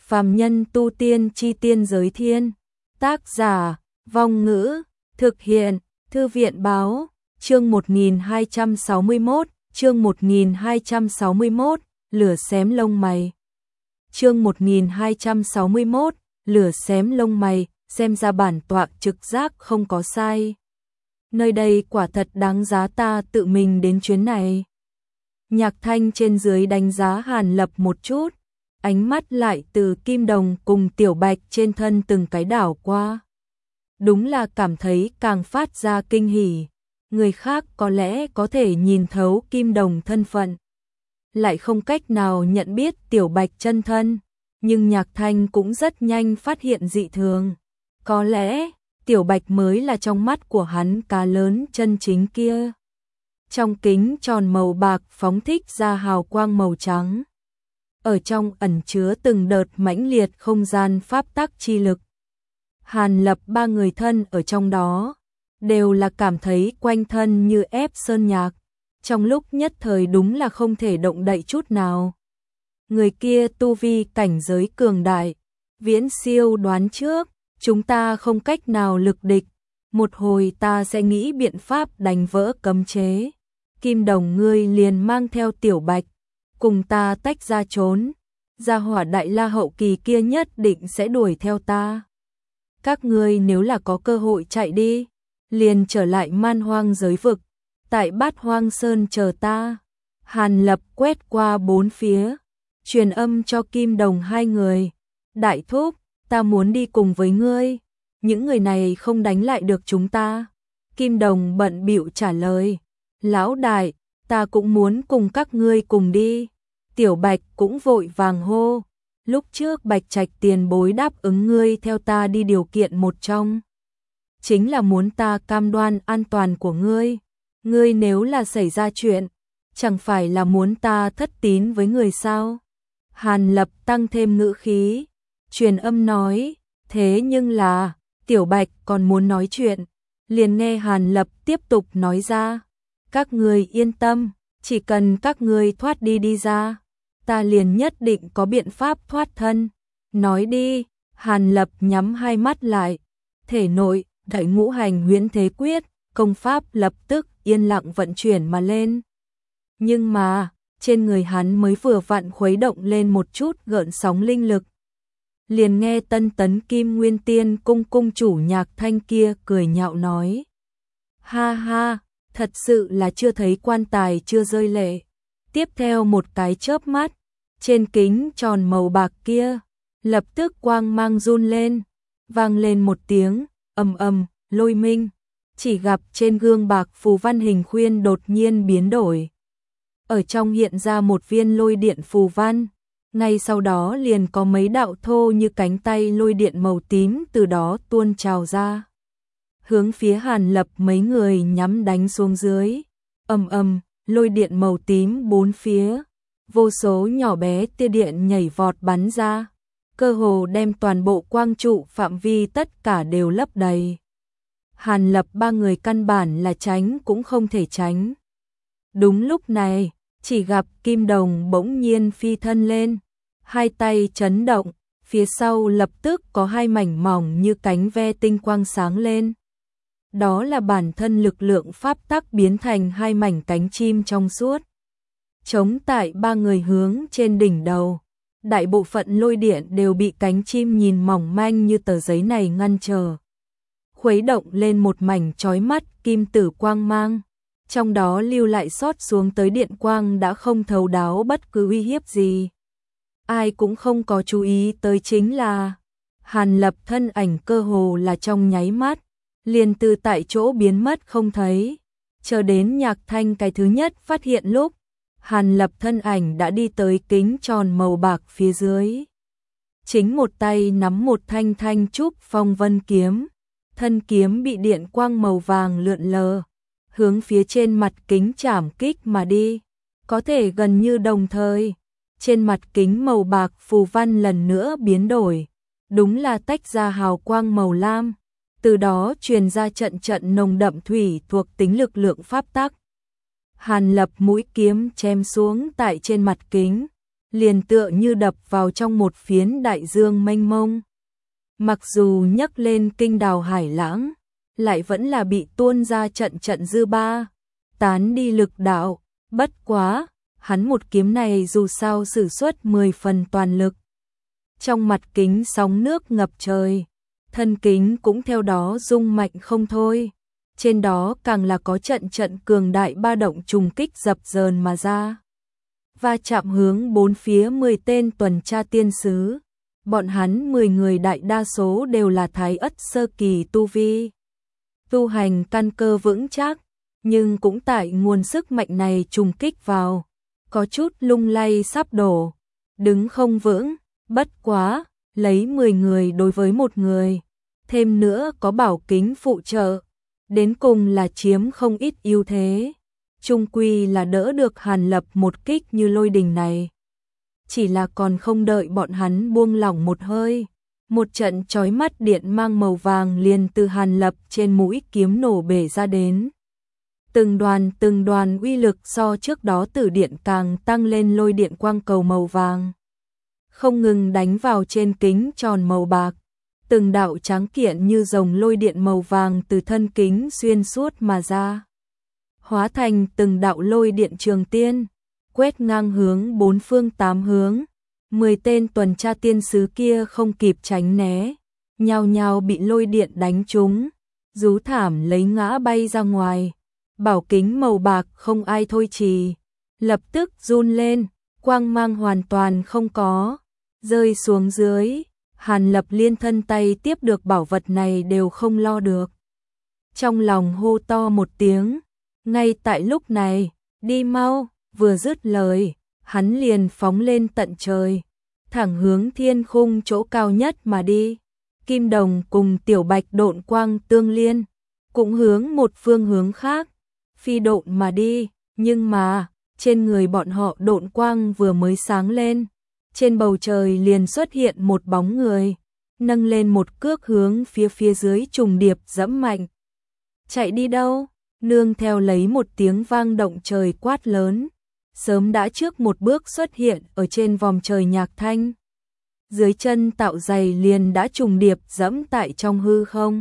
Phàm nhân tu tiên chi tiên giới thiên. Tác giả, Vong Ngữ, thực hiện, Thư viện báo, chương 1261, chương 1261, lửa xém lông mày. Chương 1261, lửa xém lông mày, xem ra bản tọa trực giác không có sai. Nơi đây quả thật đáng giá ta tự mình đến chuyến này. Nhạc Thanh trên dưới đánh giá Hàn Lập một chút, ánh mắt lại từ Kim Đồng cùng Tiểu Bạch trên thân từng cái đảo qua. Đúng là cảm thấy càng phát ra kinh hỉ. Người khác có lẽ có thể nhìn thấu Kim Đồng thân phận, lại không cách nào nhận biết Tiểu Bạch chân thân, nhưng Nhạc Thanh cũng rất nhanh phát hiện dị thường. Có lẽ Tiểu Bạch mới là trong mắt của hắn cá lớn chân chính kia. Trong kính tròn màu bạc phóng thích ra hào quang màu trắng. Ở trong ẩn chứa từng đợt mãnh liệt không gian pháp tắc chi lực. Hàn Lập ba người thân ở trong đó, đều là cảm thấy quanh thân như ép sơn nhạc. Trong lúc nhất thời đúng là không thể động đậy chút nào. Người kia tu vi cảnh giới cường đại, viễn siêu đoán trước, chúng ta không cách nào lực địch. Một hồi ta sẽ nghĩ biện pháp đánh vỡ cấm chế. Kim Đồng ngươi liền mang theo Tiểu Bạch, cùng ta tách ra trốn. Gia hỏa Đại La hậu kỳ kia nhất định sẽ đuổi theo ta. Các ngươi nếu là có cơ hội chạy đi, liền trở lại Man Hoang giới vực, tại Bát Hoang Sơn chờ ta. Hàn Lập quét qua bốn phía, truyền âm cho Kim Đồng hai người. Đại thúc, ta muốn đi cùng với ngươi. Những người này không đánh lại được chúng ta. Kim Đồng bận bịu trả lời. Lão đại, ta cũng muốn cùng các ngươi cùng đi. Tiểu Bạch cũng vội vàng hô. Lúc trước Bạch Trạch tiền bối đáp ứng ngươi theo ta đi điều kiện một trong. Chính là muốn ta cam đoan an toàn của ngươi. Ngươi nếu là xảy ra chuyện, chẳng phải là muốn ta thất tín với người sao? Hàn Lập tăng thêm ngữ khí, truyền âm nói, thế nhưng là, Tiểu Bạch còn muốn nói chuyện. Liền nghe Hàn Lập tiếp tục nói ra, các ngươi yên tâm, chỉ cần các ngươi thoát đi đi ra, ta liền nhất định có biện pháp thoát thân. Nói đi. Hàn Lập nhắm hai mắt lại, thể nội Đại Ngũ Hành Huyễn Thế Quyết, công pháp lập tức yên lặng vận chuyển mà lên. Nhưng mà, trên người hắn mới vừa vặn khuấy động lên một chút gợn sóng linh lực. Liền nghe Tân Tấn Kim Nguyên Tiên cung cung chủ Nhạc Thanh kia cười nhạo nói. Ha ha, thật sự là chưa thấy quan tài chưa rơi lệ. Tiếp theo một cái chớp mắt, trên kính tròn màu bạc kia, lập tức quang mang run lên, vang lên một tiếng, ầm ầm, lôi minh. Chỉ gặp trên gương bạc phù văn hình khuyên đột nhiên biến đổi. Ở trong hiện ra một viên lôi điện phù văn, ngay sau đó liền có mấy đạo thô như cánh tay lôi điện màu tím từ đó tuôn trào ra. Hướng phía Hàn Lập mấy người nhắm đánh xuống dưới. Ầm ầm, lôi điện màu tím bốn phía, vô số nhỏ bé tia điện nhảy vọt bắn ra, cơ hồ đem toàn bộ quang trụ phạm vi tất cả đều lấp đầy. Hàn Lập ba người căn bản là tránh cũng không thể tránh. Đúng lúc này, chỉ gặp Kim Đồng bỗng nhiên phi thân lên, hai tay chấn động, phía sau lập tức có hai mảnh mỏng như cánh ve tinh quang sáng lên. Đó là bản thân lực lượng pháp tắc biến thành hai mảnh cánh chim trong suốt. Chống tại ba người hướng trên đỉnh đầu, đại bộ phận lôi điện đều bị cánh chim nhìn mỏng manh như tờ giấy này ngăn trở. Khuấy động lên một mảnh chói mắt kim tử quang mang, trong đó lưu lại sót xuống tới điện quang đã không thấu đáo bất cứ uy hiếp gì. Ai cũng không có chú ý tới chính là Hàn Lập thân ảnh cơ hồ là trong nháy mắt, liền từ tại chỗ biến mất không thấy. Chờ đến Nhạc Thanh cái thứ nhất phát hiện lúc, Hàn Lập thân ảnh đã đi tới kính tròn màu bạc phía dưới. Chính một tay nắm một thanh thanh trúc phong vân kiếm, thân kiếm bị điện quang màu vàng lượn lờ, hướng phía trên mặt kính chảm kích mà đi. Có thể gần như đồng thời, trên mặt kính màu bạc phù văn lần nữa biến đổi, đúng là tách ra hào quang màu lam, từ đó truyền ra trận trận nồng đậm thủy thuộc tính lực lượng pháp tắc. Hàn Lập mũi kiếm chém xuống tại trên mặt kính, liền tựa như đập vào trong một phiến đại dương mênh mông. Mặc dù nhấc lên kinh đào hải lãng, lại vẫn là bị tuôn ra trận trận dư ba, tán đi lực đạo, bất quá, hắn một kiếm này dù sao sử xuất 10 phần toàn lực. Trong mặt kính sóng nước ngập trời, thân kính cũng theo đó rung mạnh không thôi, trên đó càng là có trận trận cường đại ba động trùng kích dập dờn mà ra. Va chạm hướng bốn phía 10 tên tuần tra tiên sứ, bọn hắn 10 người đại đa số đều là thái ất sơ kỳ tu vi. Tu hành căn cơ vững chắc, nhưng cũng tại nguồn sức mạnh này trùng kích vào, có chút lung lay sắp đổ, đứng không vững, bất quá, lấy 10 người đối với một người, thêm nữa có bảo kính phụ trợ, đến cùng là chiếm không ít ưu thế, chung quy là đỡ được Hàn Lập một kích như lôi đình này. Chỉ là còn không đợi bọn hắn buông lỏng một hơi, một trận chói mắt điện mang màu vàng liền từ Hàn Lập trên mũi kiếm nổ bể ra đến. Từng đoàn uy lực so trước đó tử điện càng tăng lên, lôi điện quang cầu màu vàng không ngừng đánh vào trên kính tròn màu bạc, từng đạo tráng kiện như rồng lôi điện màu vàng từ thân kính xuyên suốt mà ra, hóa thành từng đạo lôi điện trường tiên, quét ngang hướng bốn phương tám hướng. 10 tên tuần tra tiên sứ kia không kịp tránh né, nhao nhao bị lôi điện đánh trúng, rú thảm lấy ngã bay ra ngoài. Bảo kính màu bạc không ai thôi trì, lập tức run lên, quang mang hoàn toàn không có, rơi xuống dưới. Hàn Lập liên thân tay tiếp được bảo vật này đều không lo được. Trong lòng hô to một tiếng, ngay tại lúc này, đi mau, vừa dứt lời, hắn liền phóng lên tận trời, thẳng hướng thiên khung chỗ cao nhất mà đi. Kim Đồng cùng Tiểu Bạch độn quang tương liên, cũng hướng một phương hướng khác, phi độn mà đi, nhưng mà, trên người bọn họ độn quang vừa mới sáng lên, trên bầu trời liền xuất hiện một bóng người, nâng lên một cước hướng phía dưới trùng điệp dẫm mạnh. Chạy đi đâu? Nương theo lấy một tiếng vang động trời quát lớn, sớm đã trước một bước xuất hiện ở trên vòm trời Nhạc Thanh. Dưới chân tạo giày liền đã trùng điệp dẫm tại trong hư không.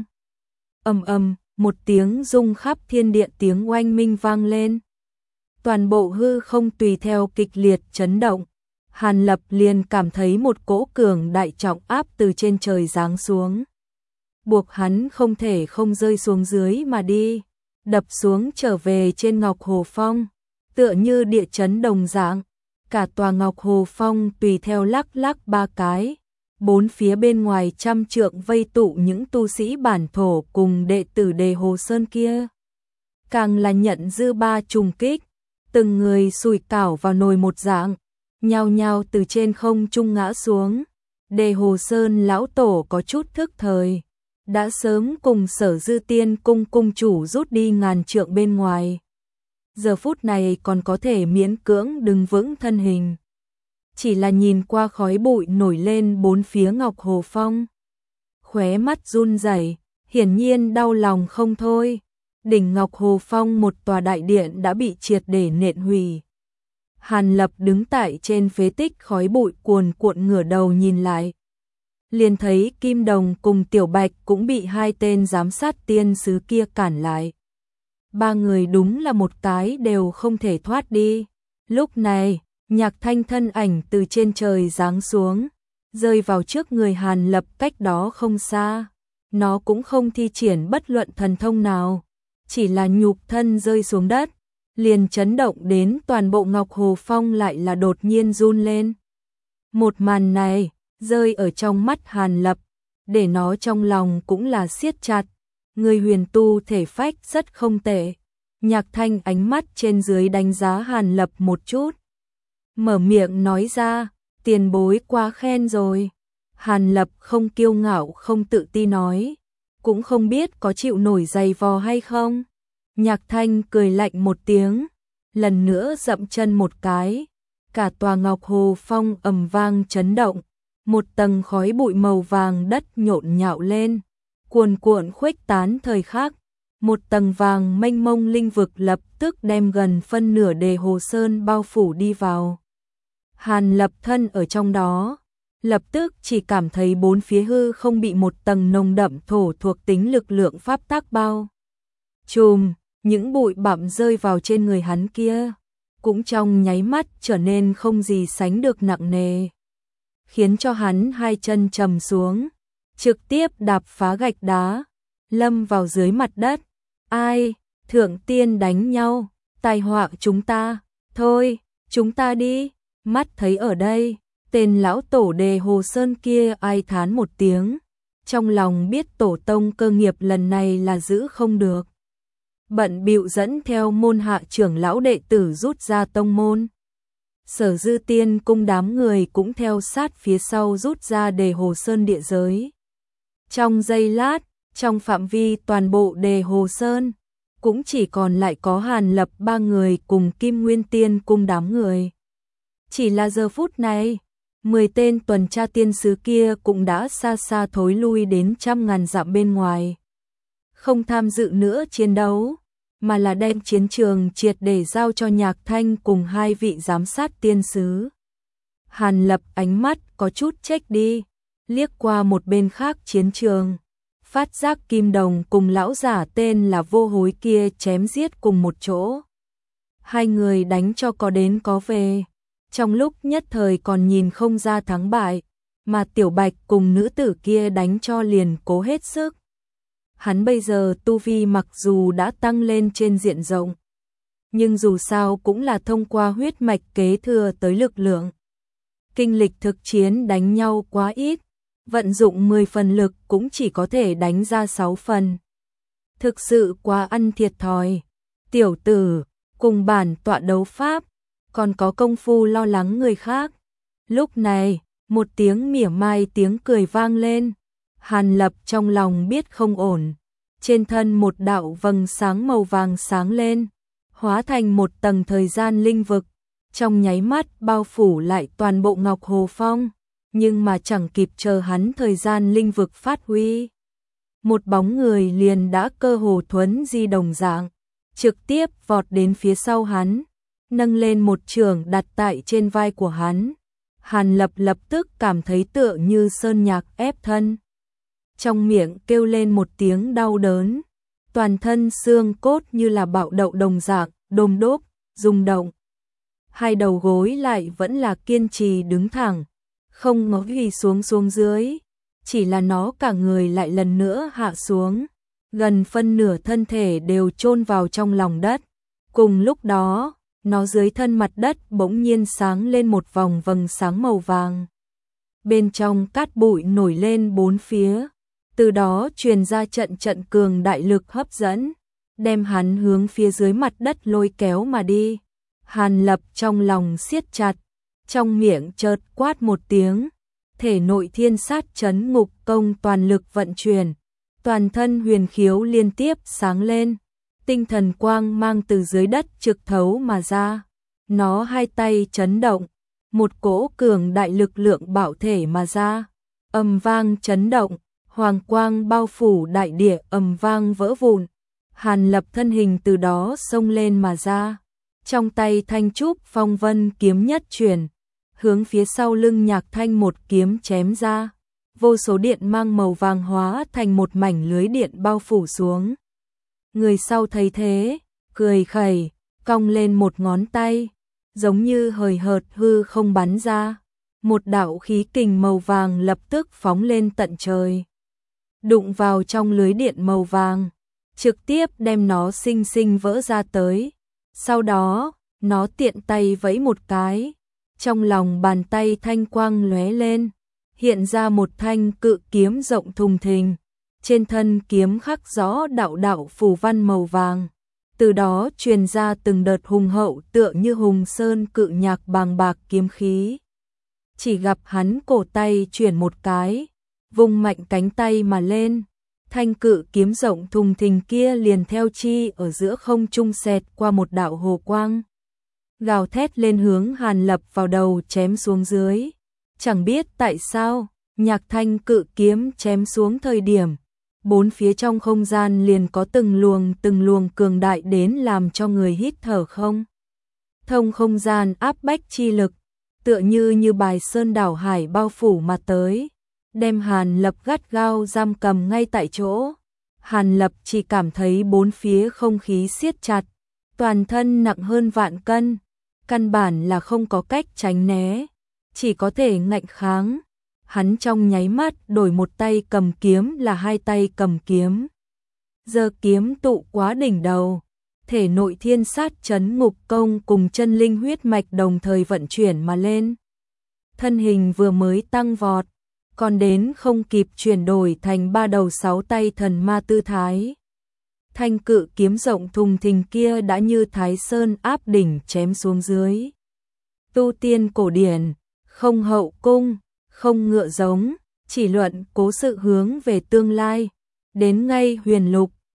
Ầm ầm, một tiếng rung khắp thiên địa, tiếng oanh minh vang lên. Toàn bộ hư không tùy theo kịch liệt chấn động. Hàn Lập liền cảm thấy một cỗ cường đại trọng áp từ trên trời giáng xuống, buộc hắn không thể không rơi xuống dưới mà đi, đập xuống trở về trên Ngọc Hồ Phong, tựa như địa chấn đồng dạng. Cả tòa Ngọc Hồ Phong tùy theo lắc lắc ba cái, bốn phía bên ngoài trăm trượng vây tụ những tu sĩ bản thổ cùng đệ tử Đề Hồ Sơn kia. Càng là nhận dư ba trùng kích, từng người sùi cảo vào nồi một dạng, nhao nhao từ trên không trung ngã xuống. Đề Hồ Sơn lão tổ có chút thức thời, đã sớm cùng Sở Dư Tiên cung cung chủ rút đi ngàn trượng bên ngoài. Giờ phút này còn có thể miễn cưỡng đứng vững thân hình. Chỉ là nhìn qua khói bụi nổi lên bốn phía Ngọc Hồ Phong, khóe mắt run rẩy, hiển nhiên đau lòng không thôi. Đỉnh Ngọc Hồ Phong một tòa đại điện đã bị triệt để nện hủy. Hàn Lập đứng tại trên phế tích khói bụi cuồn cuộn, ngửa đầu nhìn lại, liền thấy Kim Đồng cùng Tiểu Bạch cũng bị hai tên giám sát tiên sứ kia cản lại. Ba người đúng là một cái đều không thể thoát đi. Lúc này, Nhạc Thanh thân ảnh từ trên trời giáng xuống, rơi vào trước người Hàn Lập cách đó không xa. Nó cũng không thi triển bất luận thần thông nào, chỉ là nhục thân rơi xuống đất, liền chấn động đến toàn bộ Ngọc Hồ Phong lại là đột nhiên run lên. Một màn này, rơi ở trong mắt Hàn Lập, để nó trong lòng cũng là siết chặt. Người huyền tu thể phách rất không tệ. Nhạc Thanh ánh mắt trên dưới đánh giá Hàn Lập một chút, mở miệng nói ra, tiền bối quá khen rồi. Hàn Lập không kiêu ngạo không tự ti nói, cũng không biết có chịu nổi giày vò hay không. Nhạc Thanh cười lạnh một tiếng, lần nữa dậm chân một cái, cả tòa Ngọc Hồ Phong ầm vang chấn động, một tầng khói bụi màu vàng đất nhộn nhạo lên, cuồn cuộn khuếch tán. Thời khắc, một tầng vàng mênh mông linh vực lập tức đem gần phân nửa Đề Hồ Sơn bao phủ đi vào. Hàn Lập thân ở trong đó, lập tức chỉ cảm thấy bốn phía hư không bị một tầng nồng đậm thổ thuộc tính lực lượng pháp tắc bao trùm, những bụi bặm rơi vào trên người hắn kia, cũng trong nháy mắt trở nên không gì sánh được nặng nề, khiến cho hắn hai chân trầm xuống, trực tiếp đạp phá gạch đá, lâm vào dưới mặt đất. Ai, thượng tiên đánh nhau, tai họa chúng ta, thôi, chúng ta đi. Mắt thấy ở đây, tên lão tổ Đề Hồ Sơn kia ai thán một tiếng, trong lòng biết tổ tông cơ nghiệp lần này là giữ không được. Bận bịu dẫn theo môn hạ trưởng lão đệ tử rút ra tông môn. Sở Dư Tiên cung đám người cũng theo sát phía sau rút ra Đề Hồ Sơn địa giới. Trong giây lát, trong phạm vi toàn bộ Đề Hồ Sơn, cũng chỉ còn lại có Hàn Lập ba người cùng Kim Nguyên Tiên cung đám người. Chỉ là giờ phút này, 10 tên tuần tra tiên sứ kia cũng đã xa xa thối lui đến trăm ngàn dặm bên ngoài. Không tham dự nữa chiến đấu, mà là đem chiến trường triệt để giao cho Nhạc Thanh cùng hai vị giám sát tiên sứ. Hàn Lập ánh mắt có chút chếch đi, liếc qua một bên khác chiến trường, phát giác Kim Đồng cùng lão giả tên là Vô Hối kia chém giết cùng một chỗ. Hai người đánh cho có đến có về, trong lúc nhất thời còn nhìn không ra thắng bại, mà Tiểu Bạch cùng nữ tử kia đánh cho liền cố hết sức. Hắn bây giờ tu vi mặc dù đã tăng lên trên diện rộng, nhưng dù sao cũng là thông qua huyết mạch kế thừa tới lực lượng. Kinh lịch thực chiến đánh nhau quá ít, vận dụng 10 phần lực cũng chỉ có thể đánh ra 6 phần. Thực sự quá ăn thiệt thòi. Tiểu tử, cùng bản tọa đấu pháp, còn có công phu lo lắng người khác. Lúc này, một tiếng mỉa mai tiếng cười vang lên. Hàn Lập trong lòng biết không ổn. Trên thân một đạo vầng sáng màu vàng sáng lên, hóa thành một tầng thời gian linh vực, trong nháy mắt bao phủ lại toàn bộ Ngọc Hồ Phong, nhưng mà chẳng kịp chờ hắn thời gian linh vực phát huy. Một bóng người liền đã cơ hồ thuấn di đồng dạng, trực tiếp vọt đến phía sau hắn, nâng lên một chưởng đặt tại trên vai của hắn. Hàn Lập lập tức cảm thấy tựa như sơn nhạc ép thân. Trong miệng kêu lên một tiếng đau đớn, toàn thân xương cốt như là bạo đậu đồng dạng, đôm đốp, rung động. Hai đầu gối lại vẫn là kiên trì đứng thẳng, không ngó gì xuống dưới, chỉ là nó cả người lại lần nữa hạ xuống, gần phân nửa thân thể đều chôn vào trong lòng đất. Cùng lúc đó, nó dưới thân mặt đất bỗng nhiên sáng lên một vòng vầng sáng màu vàng. Bên trong cát bụi nổi lên bốn phía, từ đó truyền ra trận trận cường đại lực hấp dẫn, đem hắn hướng phía dưới mặt đất lôi kéo mà đi. Hàn Lập trong lòng siết chặt, trong miệng chợt quát một tiếng, thể nội thiên sát chấn ngục công toàn lực vận chuyển, toàn thân huyền khiếu liên tiếp sáng lên, tinh thần quang mang từ dưới đất trực thấu mà ra. Nó hai tay chấn động, một cỗ cường đại lực lượng bạo thể mà ra, ầm vang chấn động, hoàng quang bao phủ đại địa ầm vang vỡ vụn. Hàn Lập thân hình từ đó xông lên mà ra, trong tay thanh trúc phong vân kiếm nhất chuyển, hướng phía sau lưng Nhạc Thanh một kiếm chém ra, vô số điện mang màu vàng hóa thành một mảnh lưới điện bao phủ xuống. Người sau thấy thế, cười khẩy, cong lên một ngón tay, giống như hời hợt hư không bắn ra, một đạo khí kình màu vàng lập tức phóng lên tận trời, đụng vào trong lưới điện màu vàng, trực tiếp đem nó xinh xinh vỡ ra tới. Sau đó, nó tiện tay vẫy một cái, trong lòng bàn tay thanh quang lóe lên, hiện ra một thanh cự kiếm rộng thùng thình, trên thân kiếm khắc rõ đạo đạo phù văn màu vàng, từ đó truyền ra từng đợt hùng hậu tựa như hùng sơn cự nhạc bàng bạc kiếm khí. Chỉ gặp hắn cổ tay chuyển một cái, vung mạnh cánh tay mà lên, thanh cự kiếm rộng thùng thình kia liền theo chi ở giữa không trung xẹt qua một đạo hồ quang, gào thét lên hướng Hàn Lập vào đầu chém xuống dưới. Chẳng biết tại sao, Nhạc Thanh cự kiếm chém xuống thời điểm, bốn phía trong không gian liền có từng luồng cường đại đến làm cho người hít thở không thông không gian áp bách chi lực, tựa như bài sơn đảo hải bao phủ mà tới, đem Hàn Lập gắt gao giam cầm ngay tại chỗ. Hàn Lập chỉ cảm thấy bốn phía không khí siết chặt, toàn thân nặng hơn vạn cân, căn bản là không có cách tránh né, chỉ có thể ngạnh kháng. Hắn trong nháy mắt đổi một tay cầm kiếm là hai tay cầm kiếm. Giơ kiếm tụ quá đỉnh đầu, thể nội thiên sát chấn ngục công cùng chân linh huyết mạch đồng thời vận chuyển mà lên. Thân hình vừa mới tăng vọt, còn đến không kịp chuyển đổi thành ba đầu sáu tay thần ma tư thái. Thanh cự kiếm rộng thùng thình kia đã như Thái Sơn áp đỉnh chém xuống dưới. Tu tiên cổ điển, không hậu cung, không ngựa giống, chỉ luận cố sự hướng về tương lai. Đến ngay huyền lục,